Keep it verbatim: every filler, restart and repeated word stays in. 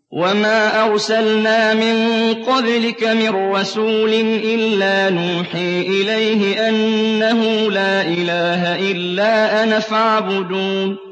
وَمَا أَرْسَلْنَا مِن قَبْلِكَ مِن رَّسُولٍ إِلَّا نُوحِي إِلَيْهِ أَنَّهُ لَا إِلَٰهَ إِلَّا أَنَا فَاعْبُدُونِ